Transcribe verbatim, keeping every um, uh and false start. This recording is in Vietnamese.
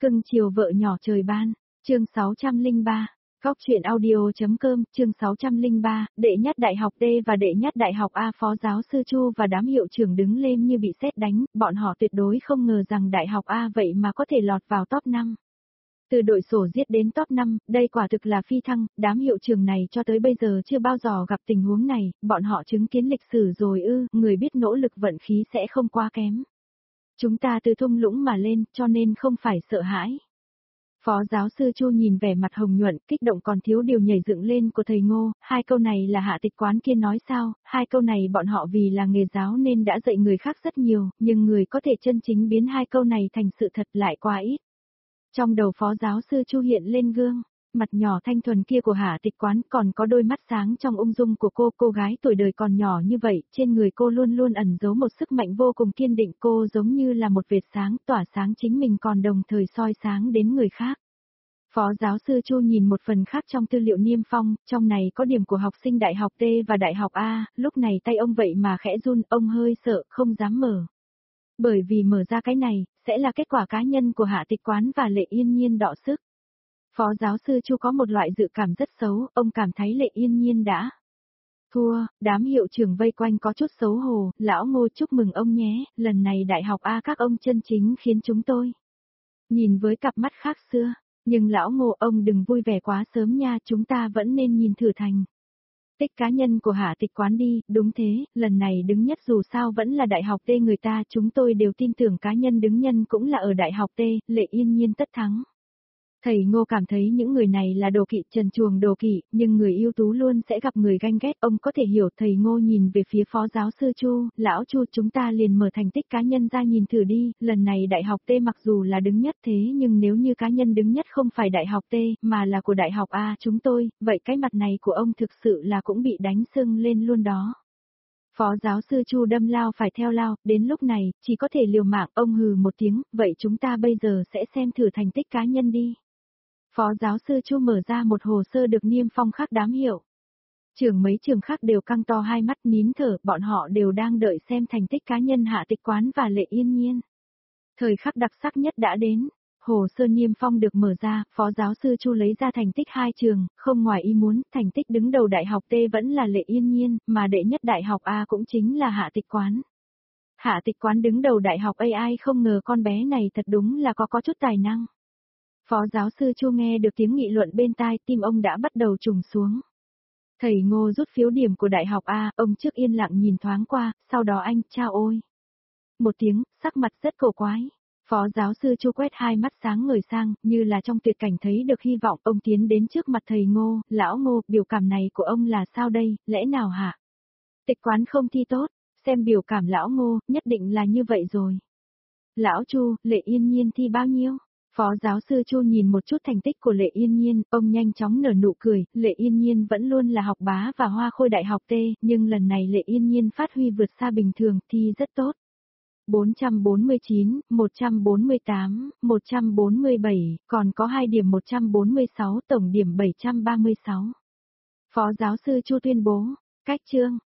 Cưng chiều vợ nhỏ trời ban, chương sáu trăm lẻ ba, Góc truyện audio.com, chương sáu trăm lẻ ba, đệ nhất đại học D và đệ nhất đại học A. Phó giáo sư Chu và đám hiệu trưởng đứng lên như bị sét đánh, bọn họ tuyệt đối không ngờ rằng đại học A vậy mà có thể lọt vào top năm. Từ đội sổ giết đến top năm, đây quả thực là phi thăng, đám hiệu trưởng này cho tới bây giờ chưa bao giờ gặp tình huống này, bọn họ chứng kiến lịch sử rồi ư, người biết nỗ lực vận khí sẽ không quá kém. Chúng ta từ thung lũng mà lên, cho nên không phải sợ hãi. Phó giáo sư Chu nhìn vẻ mặt hồng nhuận, kích động còn thiếu điều nhảy dựng lên của thầy Ngô, hai câu này là Hạ Tịch Quán kia nói sao, hai câu này bọn họ vì là nghề giáo nên đã dạy người khác rất nhiều, nhưng người có thể chân chính biến hai câu này thành sự thật lại quá ít. Trong đầu phó giáo sư Chu hiện lên gương, mặt nhỏ thanh thuần kia của Hạ Tịch Quán còn có đôi mắt sáng trong ung dung của cô, cô gái tuổi đời còn nhỏ như vậy, trên người cô luôn luôn ẩn giấu một sức mạnh vô cùng kiên định, cô giống như là một vệt sáng tỏa sáng chính mình còn đồng thời soi sáng đến người khác. Phó giáo sư Chu nhìn một phần khác trong tư liệu niêm phong, trong này có điểm của học sinh đại học T và đại học A, lúc này tay ông vậy mà khẽ run, ông hơi sợ, không dám mở. Bởi vì mở ra cái này, sẽ là kết quả cá nhân của Hạ Tịch Quán và Lệ Yên Nhiên đọ sức. Phó giáo sư Chu có một loại dự cảm rất xấu, ông cảm thấy Lệ Yên Nhiên đã thua, đám hiệu trưởng vây quanh có chút xấu hổ, lão Ngô chúc mừng ông nhé, lần này đại học A các ông chân chính khiến chúng tôi nhìn với cặp mắt khác xưa, nhưng lão Ngô ông đừng vui vẻ quá sớm nha, chúng ta vẫn nên nhìn thử thành tích cá nhân của Hạ Tịch Quán đi, đúng thế, lần này đứng nhất dù sao vẫn là đại học T người ta, chúng tôi đều tin tưởng cá nhân đứng nhân cũng là ở đại học T, Lệ Yên Nhiên tất thắng. Thầy Ngô cảm thấy những người này là đồ kỵ, trần truồng đồ kỵ, nhưng người ưu tú luôn sẽ gặp người ganh ghét, ông có thể hiểu. Thầy Ngô nhìn về phía phó giáo sư Chu, lão Chu chúng ta liền mở thành tích cá nhân ra nhìn thử đi, lần này đại học T mặc dù là đứng nhất thế nhưng nếu như cá nhân đứng nhất không phải đại học T, mà là của đại học A chúng tôi, vậy cái mặt này của ông thực sự là cũng bị đánh sưng lên luôn đó. Phó giáo sư Chu đâm lao phải theo lao, đến lúc này, chỉ có thể liều mạng, ông hừ một tiếng, vậy chúng ta bây giờ sẽ xem thử thành tích cá nhân đi. Phó giáo sư Chu mở ra một hồ sơ được niêm phong khác đám hiệu. Trường mấy trường khác đều căng to hai mắt nín thở, bọn họ đều đang đợi xem thành tích cá nhân Hạ Tịch Quán và Lệ Yên Nhiên. Thời khắc đặc sắc nhất đã đến, hồ sơ niêm phong được mở ra, phó giáo sư Chu lấy ra thành tích hai trường, không ngoài ý muốn, thành tích đứng đầu đại học T vẫn là Lệ Yên Nhiên, mà đệ nhất đại học A cũng chính là Hạ Tịch Quán. Hạ Tịch Quán đứng đầu đại học A, ai không ngờ con bé này thật đúng là có có chút tài năng. Phó giáo sư Chu nghe được tiếng nghị luận bên tai, tim ông đã bắt đầu trùng xuống. Thầy Ngô rút phiếu điểm của đại học A, ông trước yên lặng nhìn thoáng qua, sau đó anh, chao ôi. Một tiếng, sắc mặt rất cổ quái. Phó giáo sư Chu quét hai mắt sáng ngời sang, như là trong tuyệt cảnh thấy được hy vọng, ông tiến đến trước mặt thầy Ngô, lão Ngô, biểu cảm này của ông là sao đây, lẽ nào hả? Tịch Quán không thi tốt, xem biểu cảm lão Ngô, nhất định là như vậy rồi. Lão Chu, Lệ Yên Nhiên thi bao nhiêu? Phó giáo sư Chu nhìn một chút thành tích của Lệ Yên Nhiên, ông nhanh chóng nở nụ cười, Lệ Yên Nhiên vẫn luôn là học bá và hoa khôi đại học T, nhưng lần này Lệ Yên Nhiên phát huy vượt xa bình thường, thi rất tốt. bốn trăm bốn mươi chín, một trăm bốn mươi tám, một trăm bốn mươi bảy, còn có hai điểm một trăm bốn mươi sáu, tổng điểm bảy trăm ba mươi sáu. Phó giáo sư Chu tuyên bố, cách chương,